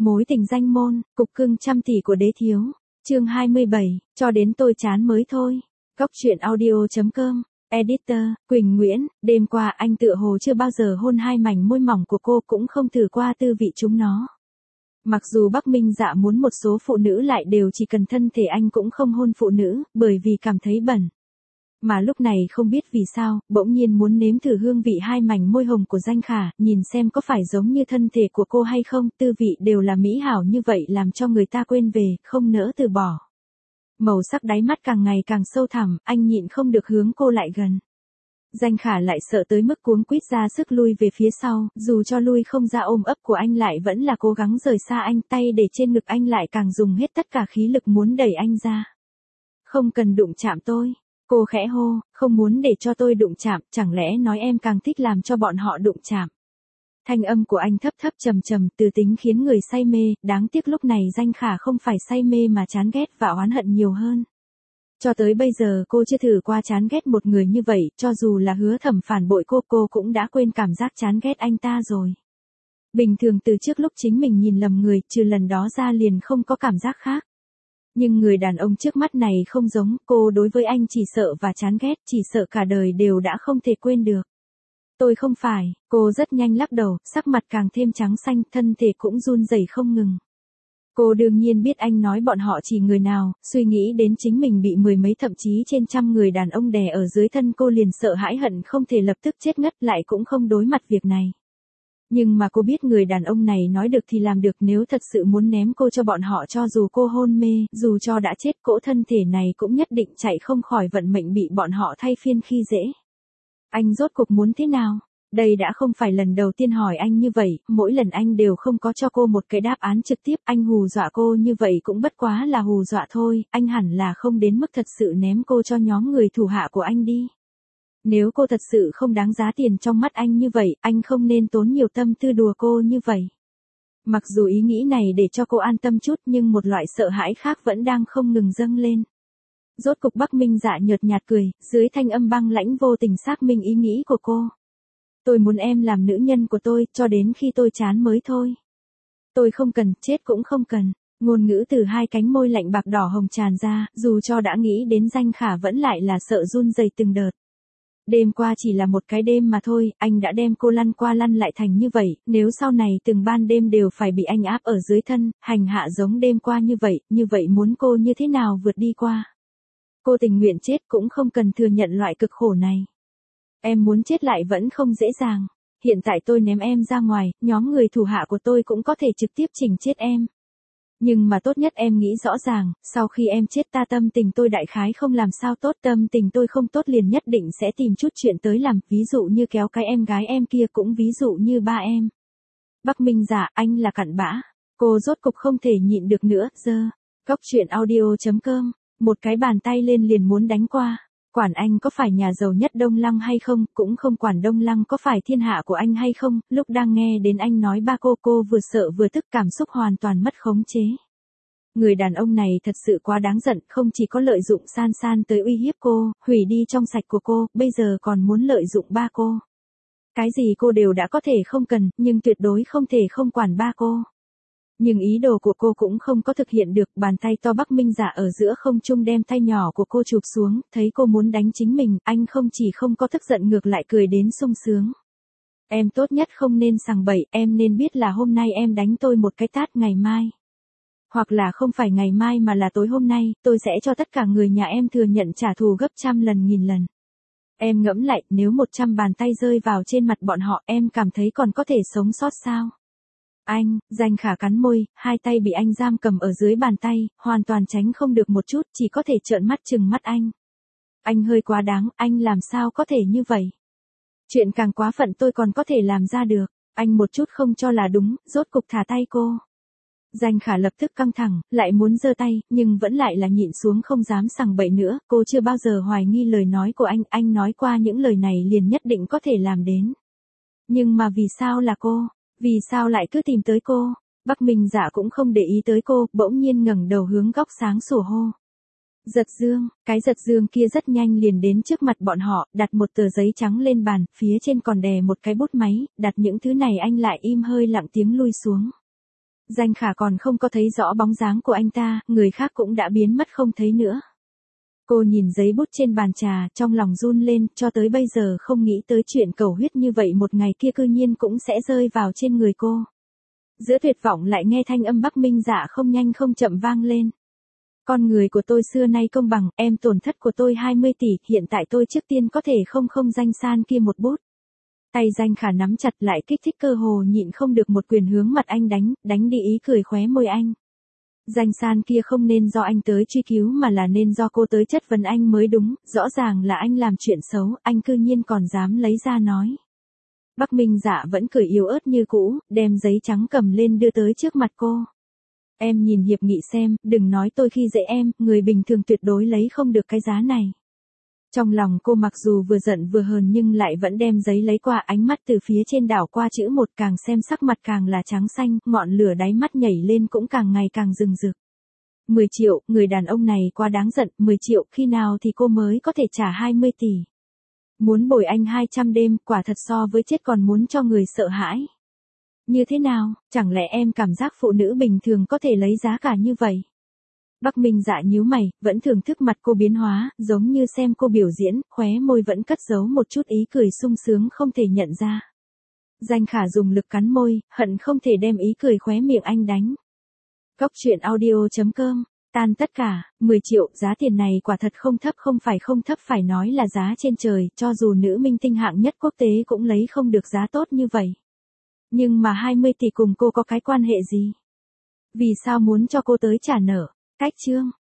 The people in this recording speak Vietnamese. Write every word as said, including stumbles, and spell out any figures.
Mối tình danh môn, cục cưng trăm tỷ của đế thiếu. Chương hai mươi bảy, cho đến tôi chán mới thôi. Góc truyện audio chấm com. Editor, Quỳnh Nguyễn, đêm qua anh tựa hồ chưa bao giờ hôn hai mảnh môi mỏng của cô, cũng không thử qua tư vị chúng nó. Mặc dù Bắc Minh Dạ muốn một số phụ nữ lại đều chỉ cần thân thể, anh cũng không hôn phụ nữ, bởi vì cảm thấy bẩn. Mà lúc này không biết vì sao, bỗng nhiên muốn nếm thử hương vị hai mảnh môi hồng của Danh Khả, nhìn xem có phải giống như thân thể của cô hay không, tư vị đều là mỹ hảo như vậy làm cho người ta quên về, không nỡ từ bỏ. Màu sắc đáy mắt càng ngày càng sâu thẳm, anh nhịn không được hướng cô lại gần. Danh Khả lại sợ tới mức cuống quýt ra sức lui về phía sau, dù cho lui không ra ôm ấp của anh lại vẫn là cố gắng rời xa anh, tay để trên ngực anh lại càng dùng hết tất cả khí lực muốn đẩy anh ra. Không cần đụng chạm tôi. Cô khẽ hô, không muốn để cho tôi đụng chạm, chẳng lẽ nói em càng thích làm cho bọn họ đụng chạm. Thanh âm của anh thấp thấp trầm trầm, từ tính khiến người say mê, đáng tiếc lúc này Danh Khả không phải say mê mà chán ghét và oán hận nhiều hơn. Cho tới bây giờ cô chưa thử qua chán ghét một người như vậy, cho dù là Hứa Thẩm phản bội cô, cô cũng đã quên cảm giác chán ghét anh ta rồi. Bình thường từ trước lúc chính mình nhìn lầm người, trừ lần đó ra liền không có cảm giác khác. Nhưng người đàn ông trước mắt này không giống, cô đối với anh chỉ sợ và chán ghét, chỉ sợ cả đời đều đã không thể quên được. Tôi không phải, cô rất nhanh lắc đầu, sắc mặt càng thêm trắng xanh, thân thể cũng run rẩy không ngừng. Cô đương nhiên biết anh nói bọn họ chỉ người nào, suy nghĩ đến chính mình bị mười mấy thậm chí trên trăm người đàn ông đè ở dưới thân, cô liền sợ hãi hận không thể lập tức chết ngất, lại cũng không đối mặt việc này. Nhưng mà cô biết người đàn ông này nói được thì làm được, nếu thật sự muốn ném cô cho bọn họ, cho dù cô hôn mê, dù cho đã chết, cỗ thân thể này cũng nhất định chạy không khỏi vận mệnh bị bọn họ thay phiên khi dễ. Anh rốt cuộc muốn thế nào? Đây đã không phải lần đầu tiên hỏi anh như vậy, mỗi lần anh đều không có cho cô một cái đáp án trực tiếp, anh hù dọa cô như vậy cũng bất quá là hù dọa thôi, anh hẳn là không đến mức thật sự ném cô cho nhóm người thủ hạ của anh đi. Nếu cô thật sự không đáng giá tiền trong mắt anh như vậy, anh không nên tốn nhiều tâm tư đùa cô như vậy. Mặc dù ý nghĩ này để cho cô an tâm chút, nhưng một loại sợ hãi khác vẫn đang không ngừng dâng lên. Rốt cục Bắc Minh Dạ nhợt nhạt cười, dưới thanh âm băng lãnh vô tình xác minh ý nghĩ của cô. Tôi muốn em làm nữ nhân của tôi, cho đến khi tôi chán mới thôi. Tôi không cần, chết cũng không cần. Ngôn ngữ từ hai cánh môi lạnh bạc đỏ hồng tràn ra, dù cho đã nghĩ đến Danh Khả vẫn lại là sợ run rẩy từng đợt. Đêm qua chỉ là một cái đêm mà thôi, anh đã đem cô lăn qua lăn lại thành như vậy, nếu sau này từng ban đêm đều phải bị anh áp ở dưới thân, hành hạ giống đêm qua như vậy, như vậy muốn cô như thế nào vượt đi qua. Cô tình nguyện chết cũng không cần thừa nhận loại cực khổ này. Em muốn chết lại vẫn không dễ dàng. Hiện tại tôi ném em ra ngoài, nhóm người thủ hạ của tôi cũng có thể trực tiếp chỉnh chết em. Nhưng mà tốt nhất em nghĩ rõ ràng, sau khi em chết ta tâm tình tôi đại khái không làm sao tốt, tâm tình tôi không tốt liền nhất định sẽ tìm chút chuyện tới làm, ví dụ như kéo cái em gái em kia, cũng ví dụ như ba em. Bắc Minh Dạ, anh là cặn bã. Cô rốt cục không thể nhịn được nữa, giơ. Góc truyện audio chấm com, một cái bàn tay lên liền muốn đánh qua. Quản anh có phải nhà giàu nhất Đông Lăng hay không, cũng không quản Đông Lăng có phải thiên hạ của anh hay không, lúc đang nghe đến anh nói ba cô, cô vừa sợ vừa tức, cảm xúc hoàn toàn mất khống chế. Người đàn ông này thật sự quá đáng giận, không chỉ có lợi dụng San San tới uy hiếp cô, hủy đi trong sạch của cô, bây giờ còn muốn lợi dụng ba cô. Cái gì cô đều đã có thể không cần, nhưng tuyệt đối không thể không quản ba cô. Nhưng ý đồ của cô cũng không có thực hiện được, bàn tay to Bắc Minh Dạ ở giữa không trung đem tay nhỏ của cô chụp xuống, thấy cô muốn đánh chính mình, anh không chỉ không có tức giận ngược lại cười đến sung sướng. Em tốt nhất không nên sằng bậy, em nên biết là hôm nay em đánh tôi một cái tát, ngày mai. Hoặc là không phải ngày mai mà là tối hôm nay, tôi sẽ cho tất cả người nhà em thừa nhận trả thù gấp trăm lần nghìn lần. Em ngẫm lại, nếu một trăm bàn tay rơi vào trên mặt bọn họ, em cảm thấy còn có thể sống sót sao? Anh, Danh Khả cắn môi, hai tay bị anh giam cầm ở dưới bàn tay, hoàn toàn tránh không được một chút, chỉ có thể trợn mắt trừng mắt anh. Anh hơi quá đáng, anh làm sao có thể như vậy? Chuyện càng quá phận tôi còn có thể làm ra được, anh một chút không cho là đúng, rốt cục thả tay cô. Danh Khả lập tức căng thẳng, lại muốn giơ tay, nhưng vẫn lại là nhịn xuống không dám sằng bậy nữa, cô chưa bao giờ hoài nghi lời nói của anh, anh nói qua những lời này liền nhất định có thể làm đến. Nhưng mà vì sao là cô? Vì sao lại cứ tìm tới cô? Bắc Minh Dạ cũng không để ý tới cô, bỗng nhiên ngẩng đầu hướng góc sáng sủa hô. Giật dương, cái giật dương kia rất nhanh liền đến trước mặt bọn họ, đặt một tờ giấy trắng lên bàn, phía trên còn đè một cái bút máy, đặt những thứ này anh lại im hơi lặng tiếng lui xuống. Danh Khả còn không có thấy rõ bóng dáng của anh ta, người khác cũng đã biến mất không thấy nữa. Cô nhìn giấy bút trên bàn trà, trong lòng run lên, cho tới bây giờ không nghĩ tới chuyện cầu huyết như vậy một ngày kia cư nhiên cũng sẽ rơi vào trên người cô. Giữa tuyệt vọng lại nghe thanh âm Bắc Minh Dạ không nhanh không chậm vang lên. Con người của tôi xưa nay công bằng, em tổn thất của tôi hai mươi tỷ, hiện tại tôi trước tiên có thể không không danh san kia một bút. Tay Danh Khả nắm chặt lại kích thích cơ hồ nhịn không được một quyền hướng mặt anh đánh, đánh đi ý cười khóe môi anh. Danh san kia không nên do anh tới truy cứu mà là nên do cô tới chất vấn anh mới đúng, rõ ràng là anh làm chuyện xấu, anh cư nhiên còn dám lấy ra nói. Bắc Minh Dạ vẫn cười yếu ớt như cũ, đem giấy trắng cầm lên đưa tới trước mặt cô. Em nhìn hiệp nghị xem, đừng nói tôi khi dễ em, người bình thường tuyệt đối lấy không được cái giá này. Trong lòng cô mặc dù vừa giận vừa hờn nhưng lại vẫn đem giấy lấy qua, ánh mắt từ phía trên đảo qua chữ một, càng xem sắc mặt càng là trắng xanh, ngọn lửa đáy mắt nhảy lên cũng càng ngày càng rừng rực. mười triệu, người đàn ông này quá đáng giận, mười triệu, khi nào thì cô mới có thể trả hai mươi tỷ. Muốn bồi anh hai trăm đêm, quả thật so với chết còn muốn cho người sợ hãi. Như thế nào, chẳng lẽ em cảm giác phụ nữ bình thường có thể lấy giá cả như vậy? Bắc Minh Dạ nhíu mày, vẫn thưởng thức mặt cô biến hóa, giống như xem cô biểu diễn, khóe môi vẫn cất giấu một chút ý cười sung sướng không thể nhận ra. Danh Khả dùng lực cắn môi, hận không thể đem ý cười khóe miệng anh đánh. Cốc truyện audio chấm com, tan tất cả, mười triệu, giá tiền này quả thật không thấp, không phải không thấp, phải nói là giá trên trời, cho dù nữ minh tinh hạng nhất quốc tế cũng lấy không được giá tốt như vậy. Nhưng mà hai mươi tỷ cùng cô có cái quan hệ gì? Vì sao muốn cho cô tới trả nợ? Cách chương